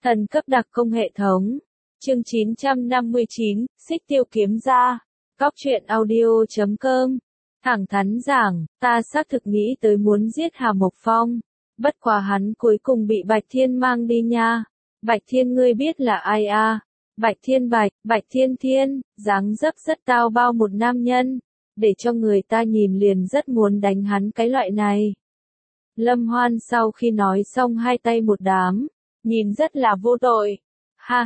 Thần cấp đặc công hệ thống. Chương 959, Xích Tiêu kiếm ra. Góc truyện audio.com. Thẳng thắn giảng, ta xác thực nghĩ tới muốn giết Hà Mộc Phong. Bất quá hắn cuối cùng bị Bạch Thiên mang đi nha. Bạch Thiên ngươi biết là ai à? Bạch Thiên Bạch Thiên Thiên, dáng dấp rất tao bao một nam nhân. Để cho người ta nhìn liền rất muốn đánh hắn cái loại này. Lâm Hoan sau khi nói xong hai tay một đám, nhìn rất là vô tội. Ha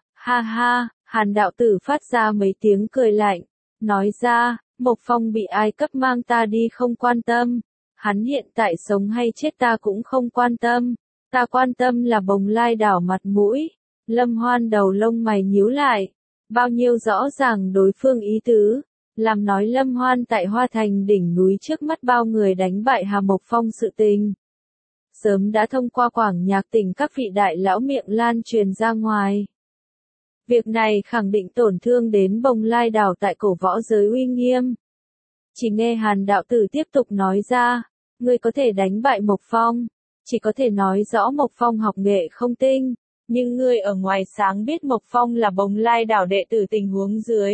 ha, Hàn đạo tử phát ra mấy tiếng cười lạnh, nói ra, Mộc Phong bị ai cấp mang ta đi không quan tâm, hắn hiện tại sống hay chết ta cũng không quan tâm, ta quan tâm là Bồng Lai đảo mặt mũi. Lâm Hoan đầu lông mày nhíu lại, bao nhiêu rõ ràng đối phương ý tứ, làm nói Lâm Hoan tại Hoa Thành đỉnh núi trước mắt bao người đánh bại Hà Mộc Phong sự tình. Sớm đã thông qua Quảng Nhạc tỉnh các vị đại lão miệng lan truyền ra ngoài. Việc này khẳng định tổn thương đến Bồng Lai đảo tại cổ võ giới uy nghiêm. Chỉ nghe Hàn đạo tử tiếp tục nói ra, ngươi có thể đánh bại Mộc Phong, chỉ có thể nói rõ Mộc Phong học nghệ không tinh, nhưng ngươi ở ngoài sáng biết Mộc Phong là Bồng Lai đảo đệ tử tình huống dưới.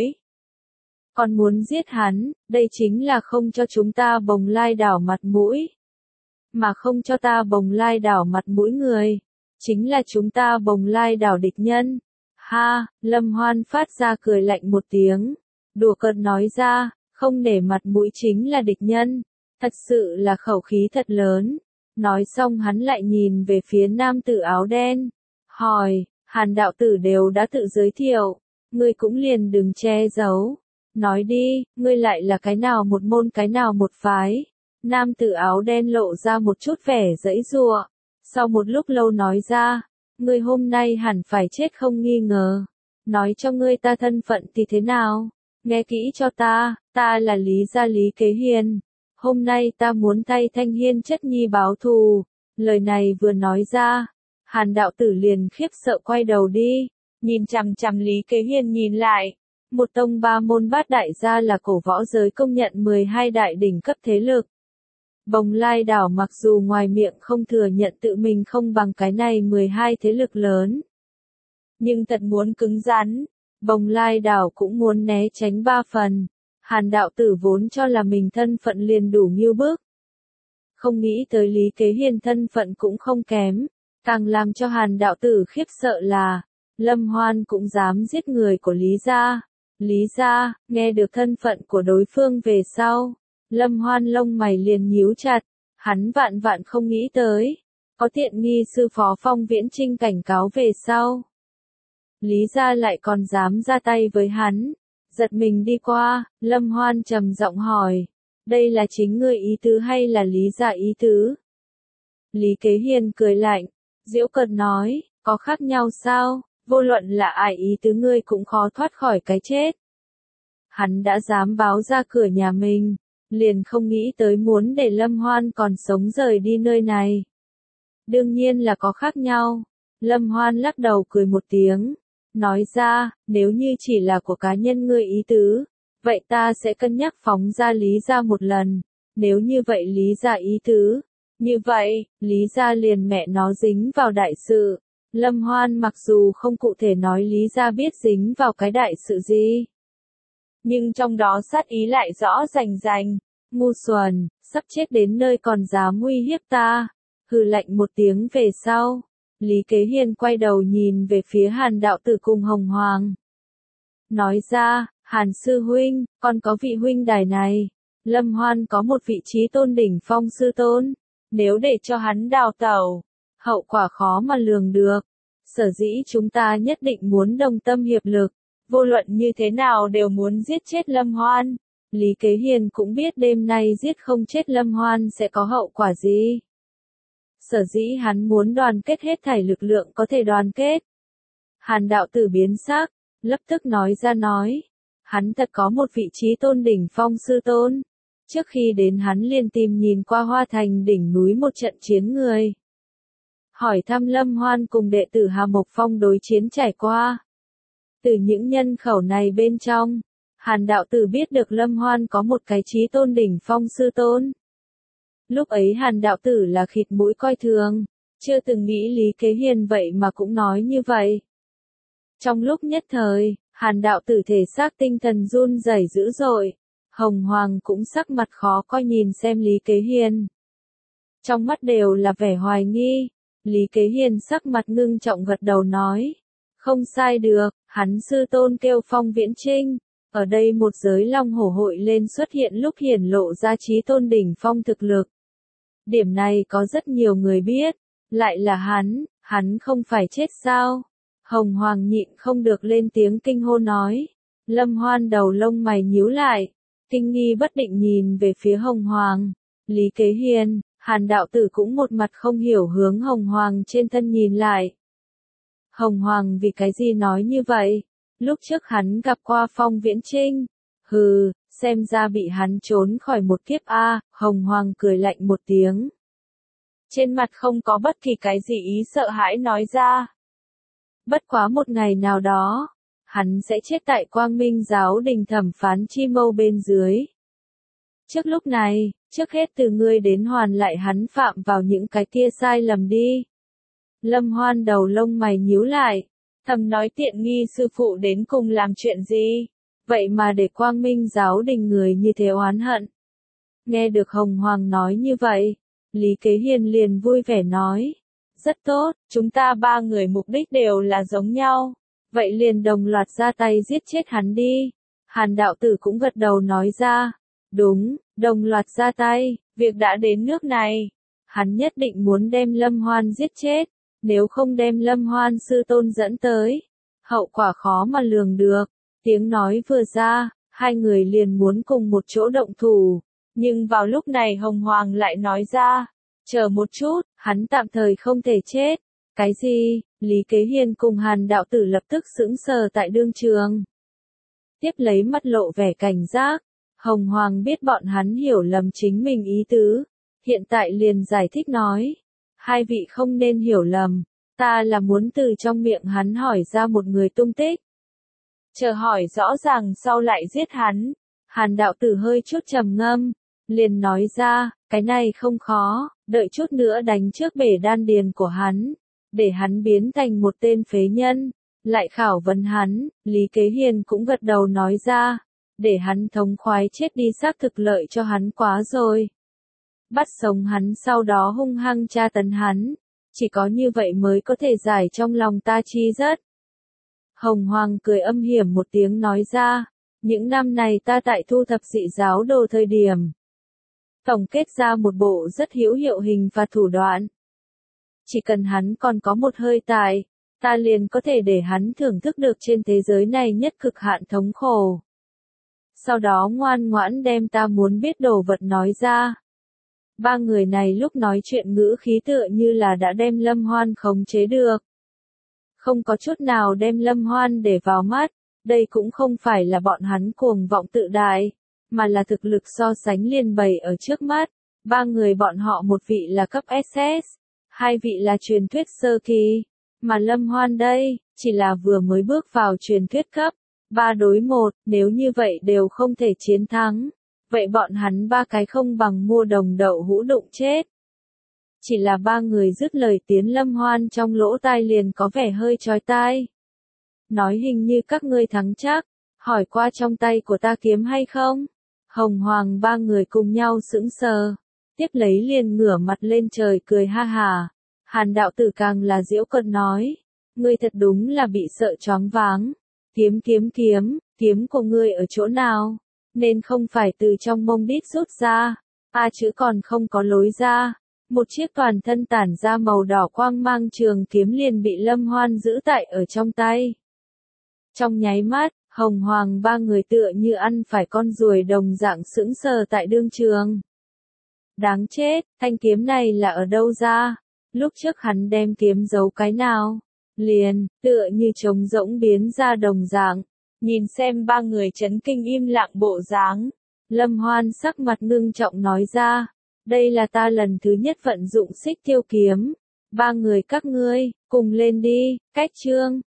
Còn muốn giết hắn, đây chính là không cho chúng ta Bồng Lai đảo mặt mũi. Mà không cho ta Bồng Lai đảo mặt mũi người, chính là chúng ta Bồng Lai đảo địch nhân. Ha, Lâm Hoan phát ra cười lạnh một tiếng, đùa cợt nói ra, không nể mặt mũi chính là địch nhân, thật sự là khẩu khí thật lớn. Nói xong hắn lại nhìn về phía nam tử áo đen, hỏi, Hàn đạo tử đều đã tự giới thiệu, ngươi cũng liền đừng che giấu, nói đi, ngươi lại là cái nào một môn cái nào một phái. Nam tử áo đen lộ ra một chút vẻ giãy giụa, sau một lúc lâu nói ra, ngươi hôm nay hẳn phải chết không nghi ngờ, nói cho ngươi ta thân phận thì thế nào, nghe kỹ cho ta là Lý gia Lý Kế Hiền, hôm nay ta muốn thay Thanh Hiên chất nhi báo thù. Lời này vừa nói ra, Hàn đạo tử liền khiếp sợ quay đầu đi, nhìn chằm chằm Lý Kế Hiền nhìn lại, một tông ba môn bát đại gia là cổ võ giới công nhận 12 đại đỉnh cấp thế lực. Bồng Lai đảo mặc dù ngoài miệng không thừa nhận tự mình không bằng cái này 12 thế lực lớn, nhưng thật muốn cứng rắn, Bồng Lai đảo cũng muốn né tránh ba phần. Hàn đạo tử vốn cho là mình thân phận liền đủ nghiêu bức, không nghĩ tới Lý Kế Hiền thân phận cũng không kém, càng làm cho Hàn đạo tử khiếp sợ là, Lâm Hoan cũng dám giết người của Lý gia. Lý gia, nghe được thân phận của đối phương về sau, Lâm Hoan lông mày liền nhíu chặt, hắn vạn không nghĩ tới, có tiện nghi sư phó Phong Viễn Trinh cảnh cáo về sau. Lý gia lại còn dám ra tay với hắn, giật mình đi qua, Lâm Hoan trầm giọng hỏi, đây là chính ngươi ý tứ hay là Lý gia ý tứ? Lý Kế Hiền cười lạnh, giễu cợt nói, có khác nhau sao, vô luận là ai ý tứ ngươi cũng khó thoát khỏi cái chết. Hắn đã dám báo ra cửa nhà mình, liền không nghĩ tới muốn để Lâm Hoan còn sống rời đi nơi này. Đương nhiên là có khác nhau. Lâm Hoan lắc đầu cười một tiếng, nói ra, nếu như chỉ là của cá nhân ngươi ý tứ, vậy ta sẽ cân nhắc phóng ra Lý gia một lần. Nếu như vậy Lý gia ý tứ, như vậy, Lý gia liền mẹ nó dính vào đại sự. Lâm Hoan mặc dù không cụ thể nói Lý gia biết dính vào cái đại sự gì, nhưng trong đó sát ý lại rõ rành, ngu xuẩn, sắp chết đến nơi còn dám uy hiếp ta. Hừ lạnh một tiếng về sau, Lý Kế Hiền quay đầu nhìn về phía Hàn đạo tử cùng Hồng Hoàng. Nói ra, Hàn sư huynh, còn có vị huynh đài này, Lâm Hoan có một vị trí tôn đỉnh phong sư tôn, nếu để cho hắn đào tẩu, hậu quả khó mà lường được. Sở dĩ chúng ta nhất định muốn đồng tâm hiệp lực, vô luận như thế nào đều muốn giết chết Lâm Hoan. Lý Kế Hiền cũng biết đêm nay giết không chết Lâm Hoan sẽ có hậu quả gì. Sở dĩ hắn muốn đoàn kết hết thảy lực lượng có thể đoàn kết. Hàn đạo tử biến sắc, lập tức nói ra nói, hắn thật có một vị trí tôn đỉnh phong sư tôn. Trước khi đến hắn liền tìm nhìn qua Hoa Thành đỉnh núi một trận chiến người. Hỏi thăm Lâm Hoan cùng đệ tử Hà Mộc Phong đối chiến trải qua. Từ những nhân khẩu này bên trong, Hàn đạo tử biết được Lâm Hoan có một cái trí tôn đỉnh phong sư tôn. Lúc ấy Hàn đạo tử là khịt mũi coi thường, Chưa từng nghĩ Lý Kế Hiền vậy mà cũng nói như vậy. Trong lúc nhất thời, Hàn đạo tử thể xác tinh thần run rẩy dữ dội. Hồng Hoàng cũng sắc mặt khó coi nhìn xem Lý Kế Hiền. Trong mắt đều là vẻ hoài nghi. Lý Kế Hiền sắc mặt ngưng trọng gật đầu nói. Không sai được, hắn sư tôn kêu Phong Viễn Trinh. Ở đây một giới long hổ hội lên xuất hiện lúc hiển lộ ra chí tôn đỉnh phong thực lực. Điểm này có rất nhiều người biết. Lại là hắn không phải chết sao? Hồng Hoàng nhịn không được lên tiếng kinh hô nói. Lâm Hoan đầu lông mày nhíu lại. Kinh nghi bất định nhìn về phía Hồng Hoàng. Lý Kế Hiền, Hàn đạo tử cũng một mặt không hiểu hướng Hồng Hoàng trên thân nhìn lại. Hồng Hoàng vì cái gì nói như vậy? Lúc trước hắn gặp qua Phong Viễn Trinh. Hừ, xem ra bị hắn trốn khỏi một kiếp a. Hồng Hoàng cười lạnh một tiếng. Trên mặt không có bất kỳ cái gì ý sợ hãi nói ra. Bất quá một ngày nào đó, hắn sẽ chết tại Quang Minh giáo đình thẩm phán chi mâu bên dưới. Trước lúc này, trước hết từ ngươi đến hoàn lại hắn phạm vào những cái kia sai lầm đi. Lâm Hoan đầu lông mày nhíu lại, thầm nói tiện nghi sư phụ đến cùng làm chuyện gì, vậy mà để Quang Minh giáo đình người như thế oán hận. Nghe được Hồng Hoàng nói như vậy, Lý Kế Hiền liền vui vẻ nói. Rất tốt, chúng ta ba người mục đích đều là giống nhau. Vậy liền đồng loạt ra tay giết chết hắn đi. Hàn đạo tử cũng gật đầu nói ra. Đúng, đồng loạt ra tay, việc đã đến nước này. Hắn nhất định muốn đem Lâm Hoan giết chết. Nếu không đem Lâm Hoan sư tôn dẫn tới, hậu quả khó mà lường được. Tiếng nói vừa ra, hai người liền muốn cùng một chỗ động thủ. Nhưng vào lúc này Hồng Hoàng lại nói ra. Chờ một chút, hắn tạm thời không thể chết. Cái gì? Lý Kế Hiền cùng Hàn đạo tử lập tức sững sờ tại đương trường. Tiếp lấy mắt lộ vẻ cảnh giác. Hồng Hoàng biết bọn hắn hiểu lầm chính mình ý tứ. Hiện tại liền giải thích nói. Hai vị không nên hiểu lầm. Ta là muốn từ trong miệng hắn hỏi ra một người tung tích. Chờ hỏi rõ ràng sau lại giết hắn. Hàn đạo tử hơi chút trầm ngâm. Liền nói ra, cái này không khó, đợi chút nữa đánh trước bể đan điền của hắn, để hắn biến thành một tên phế nhân, lại khảo vấn hắn. Lý Kế Hiền cũng gật đầu nói ra, để hắn thống khoái chết đi xác thực lợi cho hắn quá rồi. Bắt sống hắn sau đó hung hăng tra tấn hắn, chỉ có như vậy mới có thể giải trong lòng ta chi rất. Hồng Hoàng cười âm hiểm một tiếng nói ra, những năm này ta tại thu thập dị giáo đồ thời điểm. Tổng kết ra một bộ rất hữu hiệu hình và thủ đoạn. Chỉ cần hắn còn có một hơi tài, ta liền có thể để hắn thưởng thức được trên thế giới này nhất cực hạn thống khổ. Sau đó ngoan ngoãn đem ta muốn biết đồ vật nói ra. Ba người này lúc nói chuyện ngữ khí tựa như là đã đem Lâm Hoan khống chế được. Không có chút nào đem Lâm Hoan để vào mắt, đây cũng không phải là bọn hắn cuồng vọng tự đại, mà là thực lực so sánh liền bày ở trước mắt. Ba người bọn họ một vị là cấp SS, hai vị là truyền thuyết sơ kỳ, mà Lâm Hoan đây, chỉ là vừa mới bước vào truyền thuyết cấp. 3 đối 1, nếu như vậy đều không thể chiến thắng. Vậy bọn hắn ba cái không bằng mua đồng đậu hũ đụng chết. Chỉ là ba người dứt lời tiến Lâm Hoan trong lỗ tai liền có vẻ hơi chói tai. Nói hình như các ngươi thắng chắc, hỏi qua trong tay của ta kiếm hay không? Hồng Hoàng ba người cùng nhau sững sờ, tiếp lấy liền ngửa mặt lên trời cười ha hà. Hàn đạo tử càng là giễu cợt nói, ngươi thật đúng là bị sợ choáng váng. Kiếm của ngươi ở chỗ nào? Nên không phải từ trong mông đít rút ra, chữ còn không có lối ra. Một chiếc toàn thân tản ra màu đỏ quang mang trường kiếm liền bị Lâm Hoan giữ tại ở trong tay. Trong nháy mắt, Hồng Hoàng ba người tựa như ăn phải con ruồi đồng dạng sững sờ tại đương trường. Đáng chết, thanh kiếm này là ở đâu ra? Lúc trước hắn đem kiếm giấu cái nào? Liền, tựa như trống rỗng biến ra đồng dạng. Nhìn xem ba người chấn kinh im lặng bộ dáng. Lâm Hoan sắc mặt ngưng trọng nói ra. Đây là ta lần thứ nhất vận dụng xích tiêu kiếm. Ba người các ngươi, cùng lên đi, cách chương.